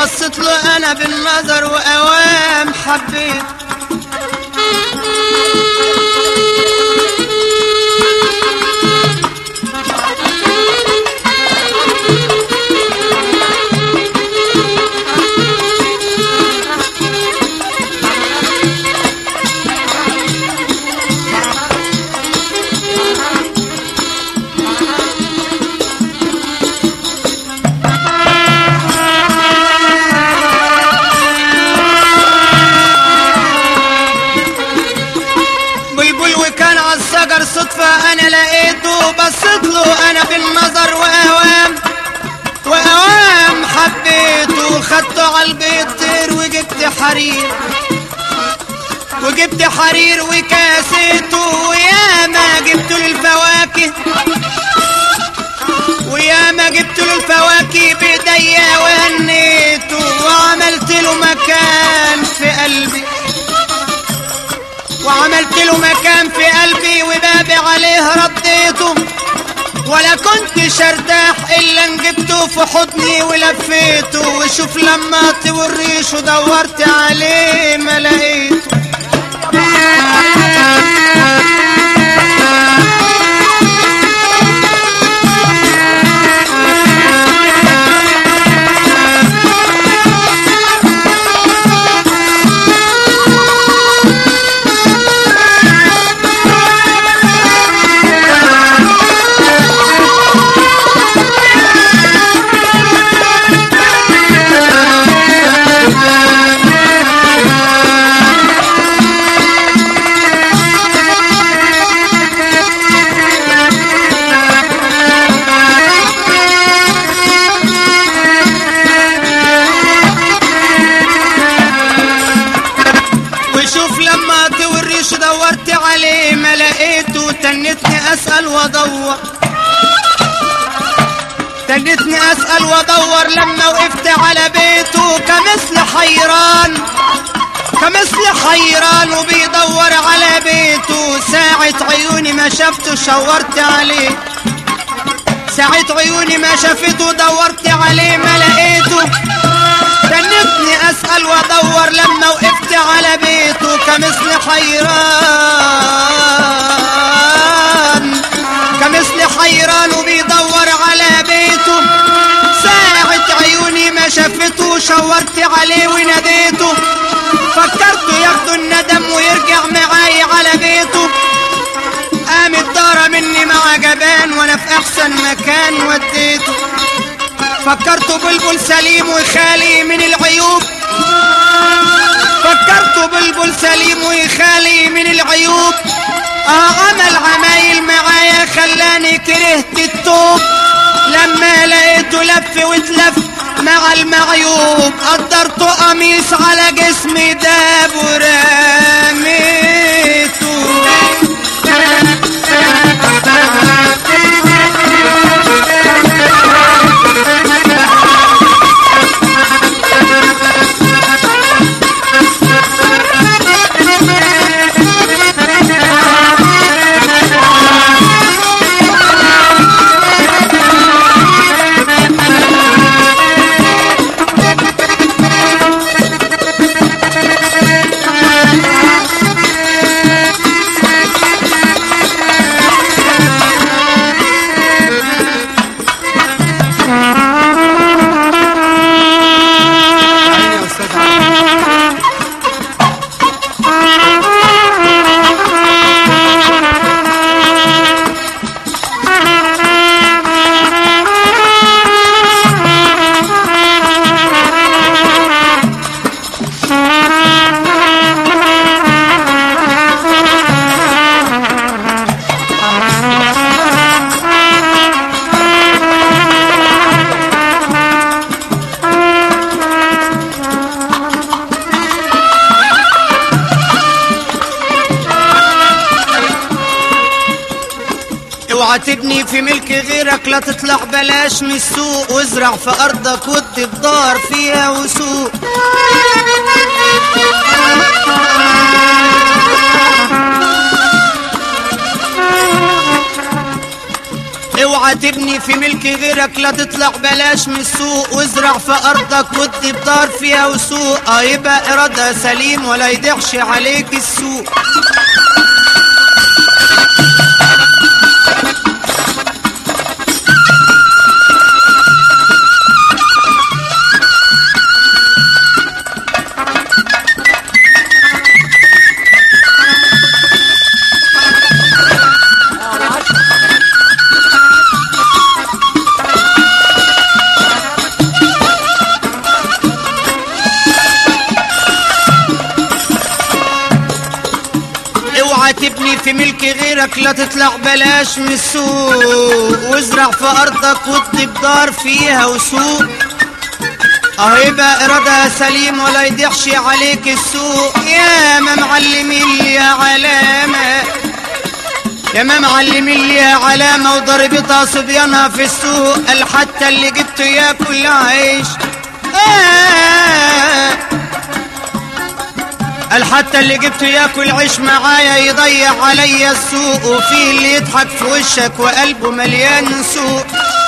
وبصيت له انا بالنظر واوام حبيت. صدفة انا لقيته بصيت له انا بالنظر واوام حبيته. خدته عالبيت طير وجبت حرير وكاسيته، وياما جبت له الفواكه بايديا وهنيته، وعملت له مكان في قلبي وبابي عليه رديته. ولا كنتش ارتاح الا ان جبته في حضني ولفيته. وشوف لما طوى الريش ودورت عليه ما لقيته. دورت عليه ما لقيته. تنتني اسأل وادور لما وقفت على بيته. كمثل حيران وبيدور على بيته. ساعة عيوني ما شفته شورت عليه. دورت عليه ما لقيته. تنتني اسأل وادور لما وقفت على بيته. كمثل حيران وبيدور على بيته. ساعة عيوني ما شفته شورت عليه وناديته. فكرته ياخدوا الندم ويرجع معاي على بيته. قامت دارة مني مع جبان وانا في احسن مكان وديته. فكرته بلبل سليم وخالي من العيوب. عمل عمايل معايا خلاني كرهت التوب. لما لقيته لف واتلف مع المعيوب. قدرته قميص على جسمي داب ورميته. اوعى تبني في ملك غيرك، لا تطلع بلاش من السوق، وازرع في ارضك ودي بدار فيها وسوق. اوعى اوعى تبني في ملك غيرك، لا تطلع بلاش من السوق، وازرع في ارضك وادي بدار فيها وسوق، يبقى ارادها سليم ولا يضيعش عليك السوق. تبني في ملك غيرك، لا تطلع بلاش من السوق، وازرع في ارضك وادي بدار فيها وسوق، يبقى ارادها سليم ولا يضيعش عليك السوق. يا ما معلمين لي علامة، يا ما معلمين لي علامة وضربتها صبيانها في السوق، قال حتى اللي جبته ياكل عيش، قال حتى اللي جبته ياكل عيش معايا يضيع عليا السوق، وفيه اللي يضحك في وشك وقلبه مليان سوق.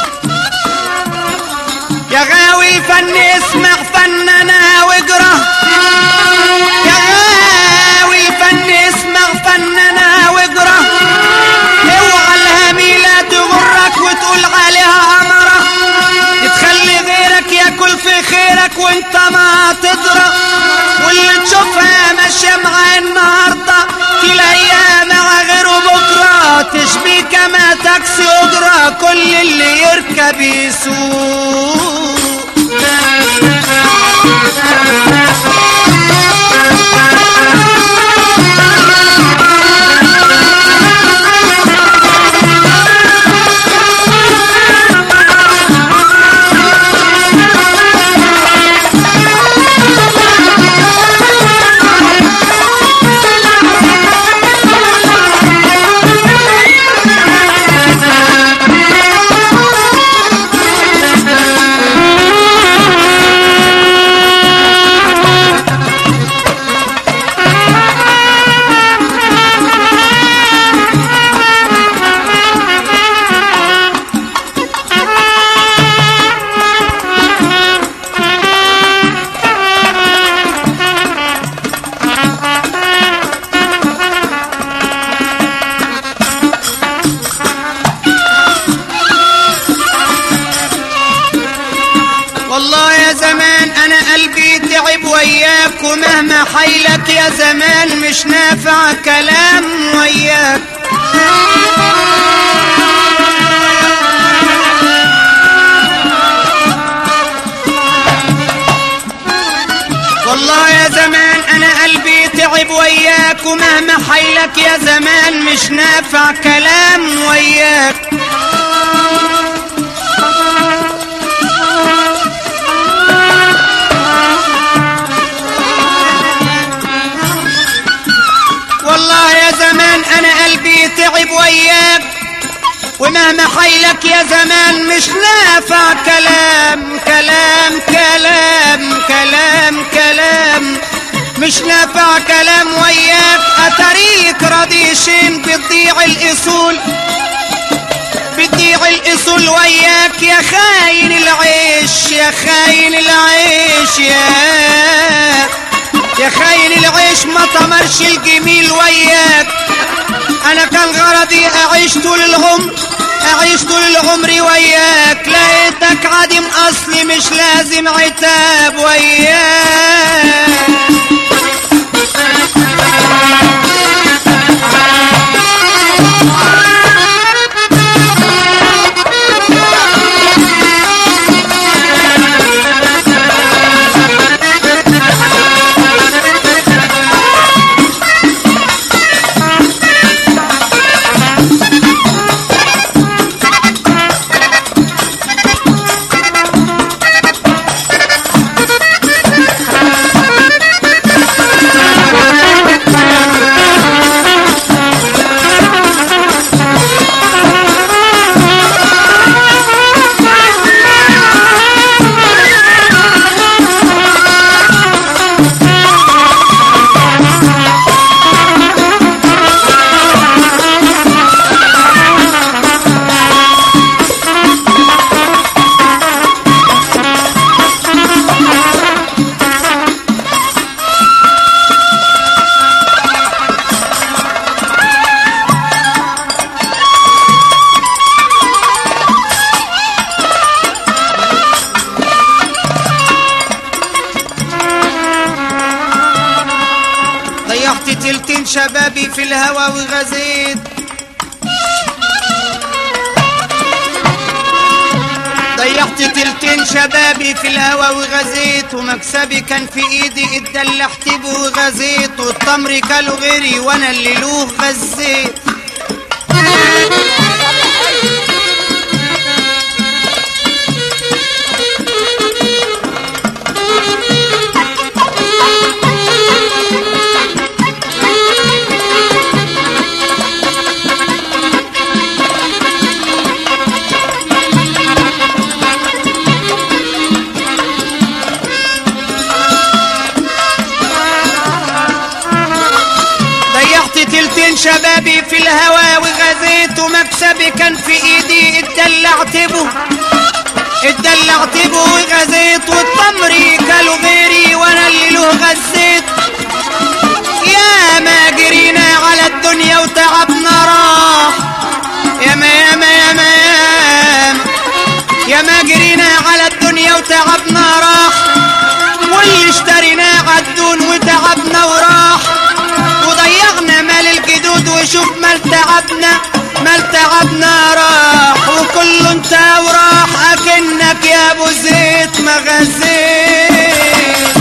يا غاوي الفن اسمع فننا واجرى، يا غاوي الفن اسمع فننا واجرى، اوعى الهميلة تغرك وتقول عليها امرة، تخلي غيرك ياكل في خيرك وانت ما تدرى، واللي تشوفها ماشية معاه النهاردة تلاقيها مع غيره بكرة، تشبيه كما تاكسي أجرة، كل اللي يركب يسوق. والله يا زمان انا قلبي تعب وياك، ومهما حيلك يا زمان مش نافع كلام وياك. والله يا زمان انا قلبي تعب وياك، ومهما حيلك يا زمان مش نافع كلام وياك. والله يا زمان انا قلبي تعب وياك، ومهما حيلك يا زمان مش نافع كلام كلام كلام كلام كلام، مش نافع كلام وياك. اتريك رضيشين بتضيع الاصول، بتضيع الاصول وياك، يا خاين العيش يا خاين العيش، يا خاين العيش ما طمرش الجميل وياك. انا كان غرضي اعيش طول العمر، اعيش طول العمر وياك، لقيتك عديم اصلي مش لازم عتاب وياك. ضيعت تلتين شبابي في الهوى وغزيت، ضيعت تلتين شبابي في الهوى وغزيت، ومكسبي كان في ايدي اتدلعت به وغزيت، والتمر كله غيري وانا اللي له غزيت. شبابي في الهوى وغزيت، ومكسبي كان في ايدي اتدلعت به وغزيت، والتمر كلوا غيري وانا اللي له غزيت. يا ما جرينا على الدنيا وتعبنا راح، يا ما جرينا على الدنيا وتعبنا راح، واللي اشتريناه عدون وتعبنا وراح، وضيعنا مال الجدود وشوف مال تعبنا راح، وكله انت وراح اكنك يا ابو زيت ما غزيت.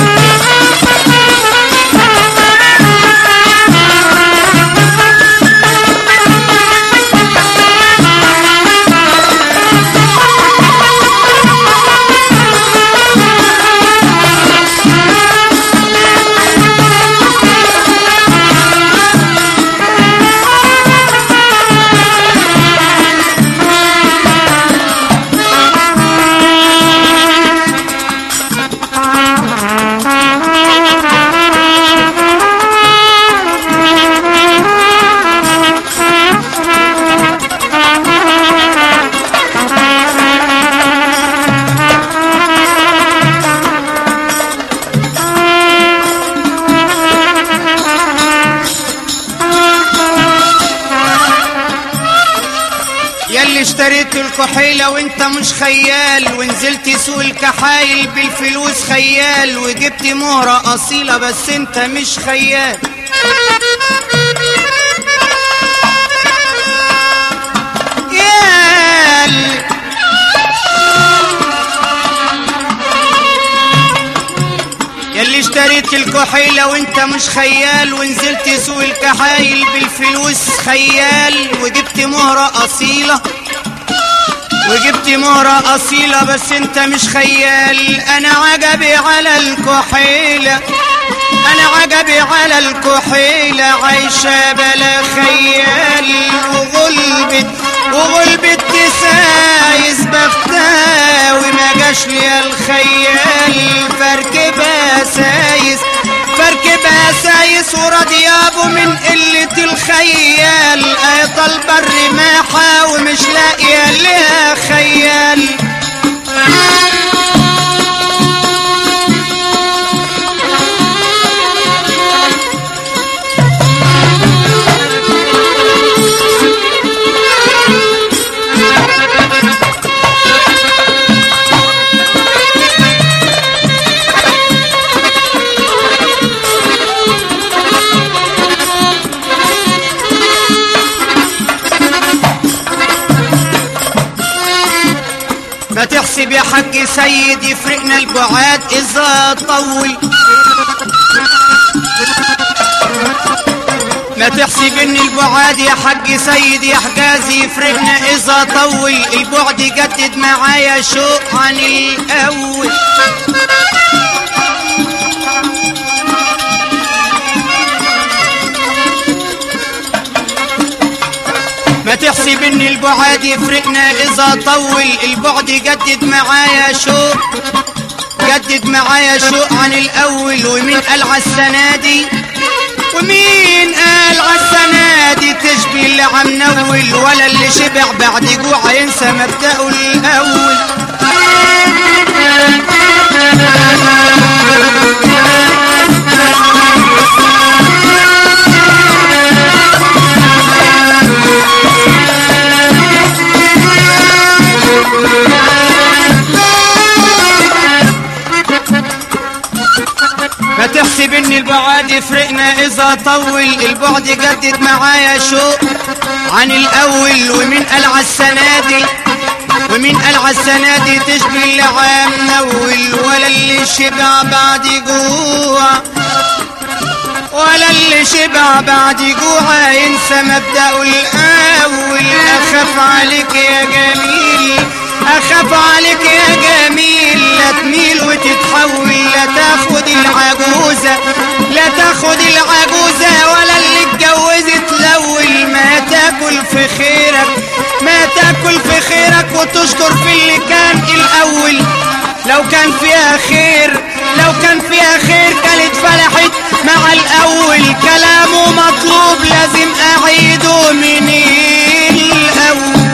اشتريت الكحيلة وانت مش خيال، ونزلت سوق الكحايل بالفلوس خيال، وجبت مهرة اصيلة بس انت مش خيال. ياللي اشتريت الكحيلة وانت مش خيال، ونزلت سوق الكحايل بالفلوس خيال، وجبت مهرة أصيلة بس انت مش خيال. انا عجبي على الكحيلة عايشة بلا خيال، وغلبت تسايس بفتها وما جاش لي الخيال، فركبها سايس وراضي ابو من قلة الخيال، طالبة الرماحة ومش لاقية لها خيال. ما تحسب يا حاج سيد يفرقنا البعاد إذا طول، ما تحسب ان البعاد يا حاج سيد يا حجازي يفرقنا إذا طول، البعد جدد معايا شوق عن الأول. ما تحسب ان البعاد يفرقنا اذا طول، البعد جدد معايا شوق عن الاول. ومين قال عالسنادي تشبه اللي عم نول، ولا اللي شبع بعد جوع ينسى مبدأه الاول. ما تحسب ان البعاد يفرقنا اذا طول، البعد جدد معايا شوق عن الاول. ومين قال عالسنادي ومين قال عالسنادي تشبه اللي عام نول، ولا اللي شبع بعد جوع، ولا اللي شبع بعد جوع ينسى مبدأه الاول. اخاف عليك يا جميل، اخاف عليك يا جميل، لا تميل وتتحول، لا تاخد العجوزة، لا تاخد العجوزة، ولا اللي اتجوزت الاول. ما تاكل في خيرك، ما تاكل في خيرك وتشكر في اللي كان الاول. لو كان فيها خير، لو كان فيها خير كانت فلحت مع الاول. كلامه مطلوب لازم اعيده من الاول.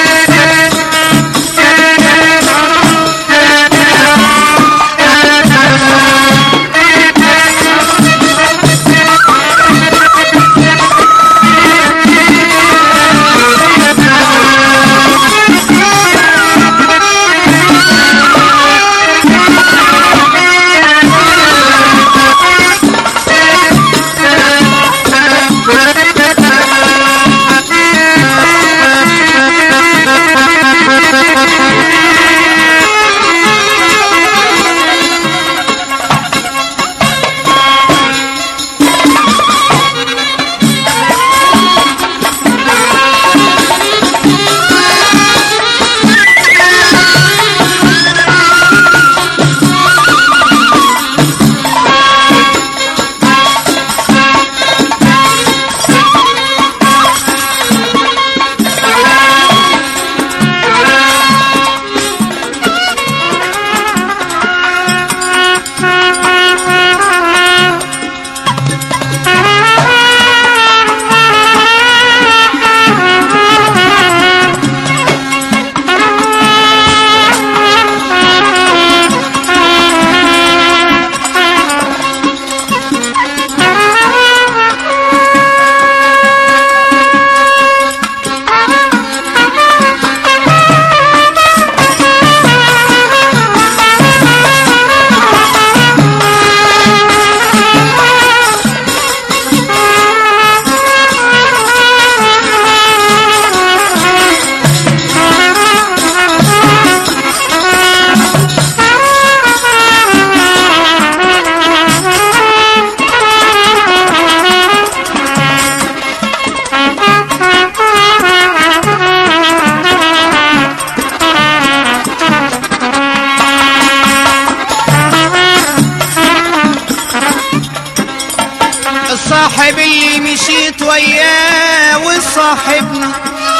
الصاحب اللي مشيت وياه وصاحبنا،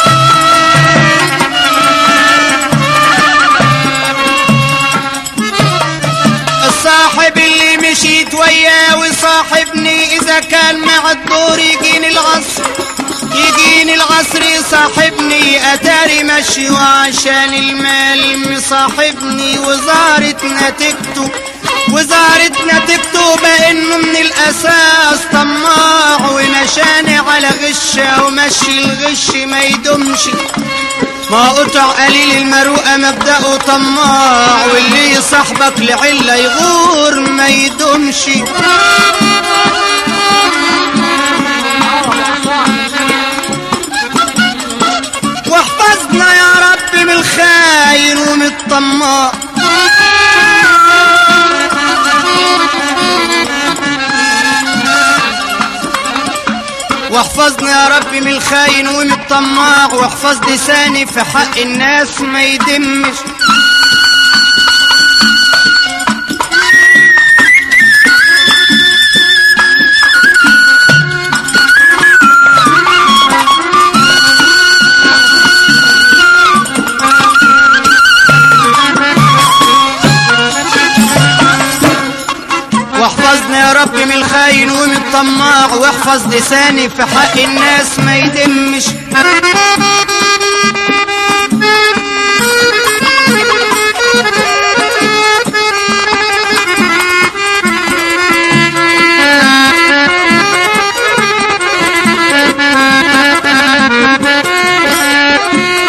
الصاحب اللي مشيت وياه وصاحبني، اذا كان مع الدور يجيني العصر، يجيني العصر يصاحبني. اتاري مشي وعشان المال مصاحبني، وزارت نتيجته، وزارت نتيجته بانه من الاساس طماع، ونشاني على غشه ومشي الغش ما يدومش. ما قطع قليل المروءه مبدأه طماع، واللي يصاحبك لعله يغور ما يدومش. واحفظنا يا رب من الخاين ومن الطماع، واحفظنا يا رب من الخاين ومن الطماع، واحفظ لساني في حق الناس ما يدمش. واحفظنا يا رب من الخاين ومن الطماع، واحفظ لساني في حق الناس ما يدمش.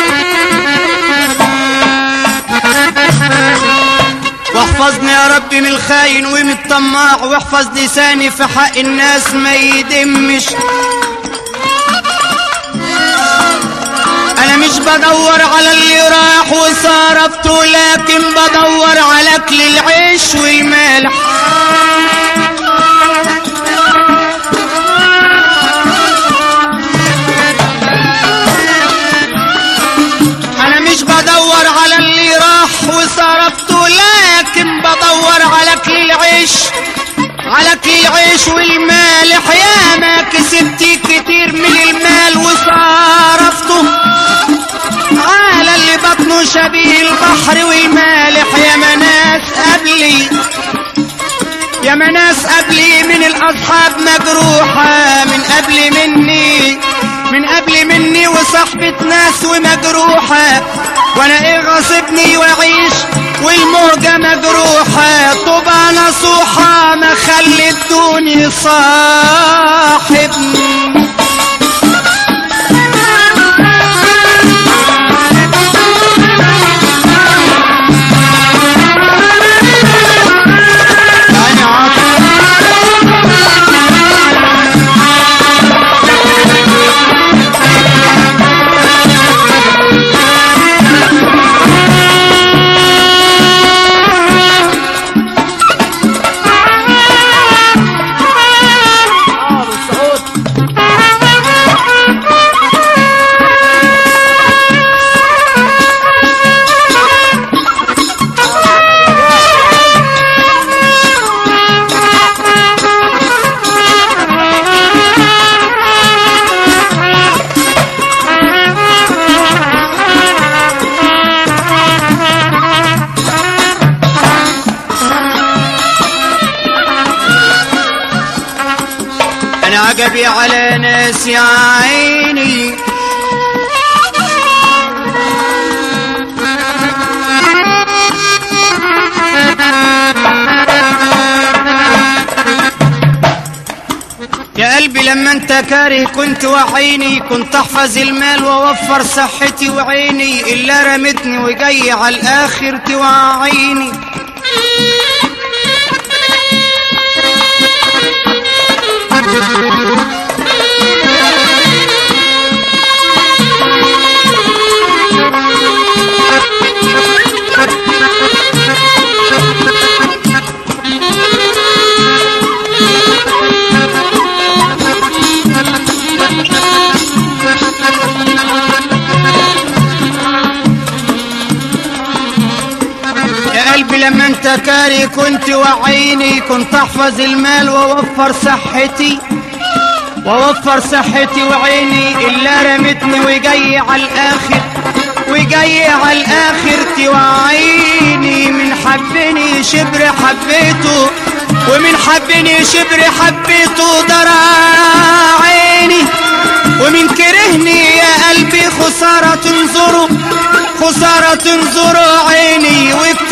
واحفظني يا رب من الخاين ومن الطماع، واحفظ لساني في حق الناس ما يدمش. انا مش بدور على اللي راح وصرفته، لكن بدور على اكل العيش والملح. انا مش بدور على اللي راح وصرفته، لكن بدور على اكل العيش، على اكل العيش والمالح. يا ما كسبت كتير من المال وصرفته على اللي بطنه شبيه البحر والمالح. يا مناس قبلي، يا مناس قبلي من الاصحاب مجروحة، من قبل مني، من قبل مني وصاحبة ناس ومجروحة. وانا ايه غاصبني واعيش والموجة مجروحة. طوبى نصوحة ما خلتوني صاحبني. عجبي على ناس يا عيني، يا قلبي لما انت كاره كنت وعيني، كنت احفظ المال واوفر صحتي وعيني. الا رمتني وجاي على الاخر توعيني. يا قلبي لما انت كاري كنت وعيني، كنت احفظ المال واوفر صحتي، واوفر صحتي وعيني. الا رمتني وجاي على الاخر، وجاي على الاخر توعيني. من حبني شبر حبيته، ومن حبني شبر حبيته درى عيني. ومن كرهني يا قلبي خسارة تنظره، خسارة تنظره عيني.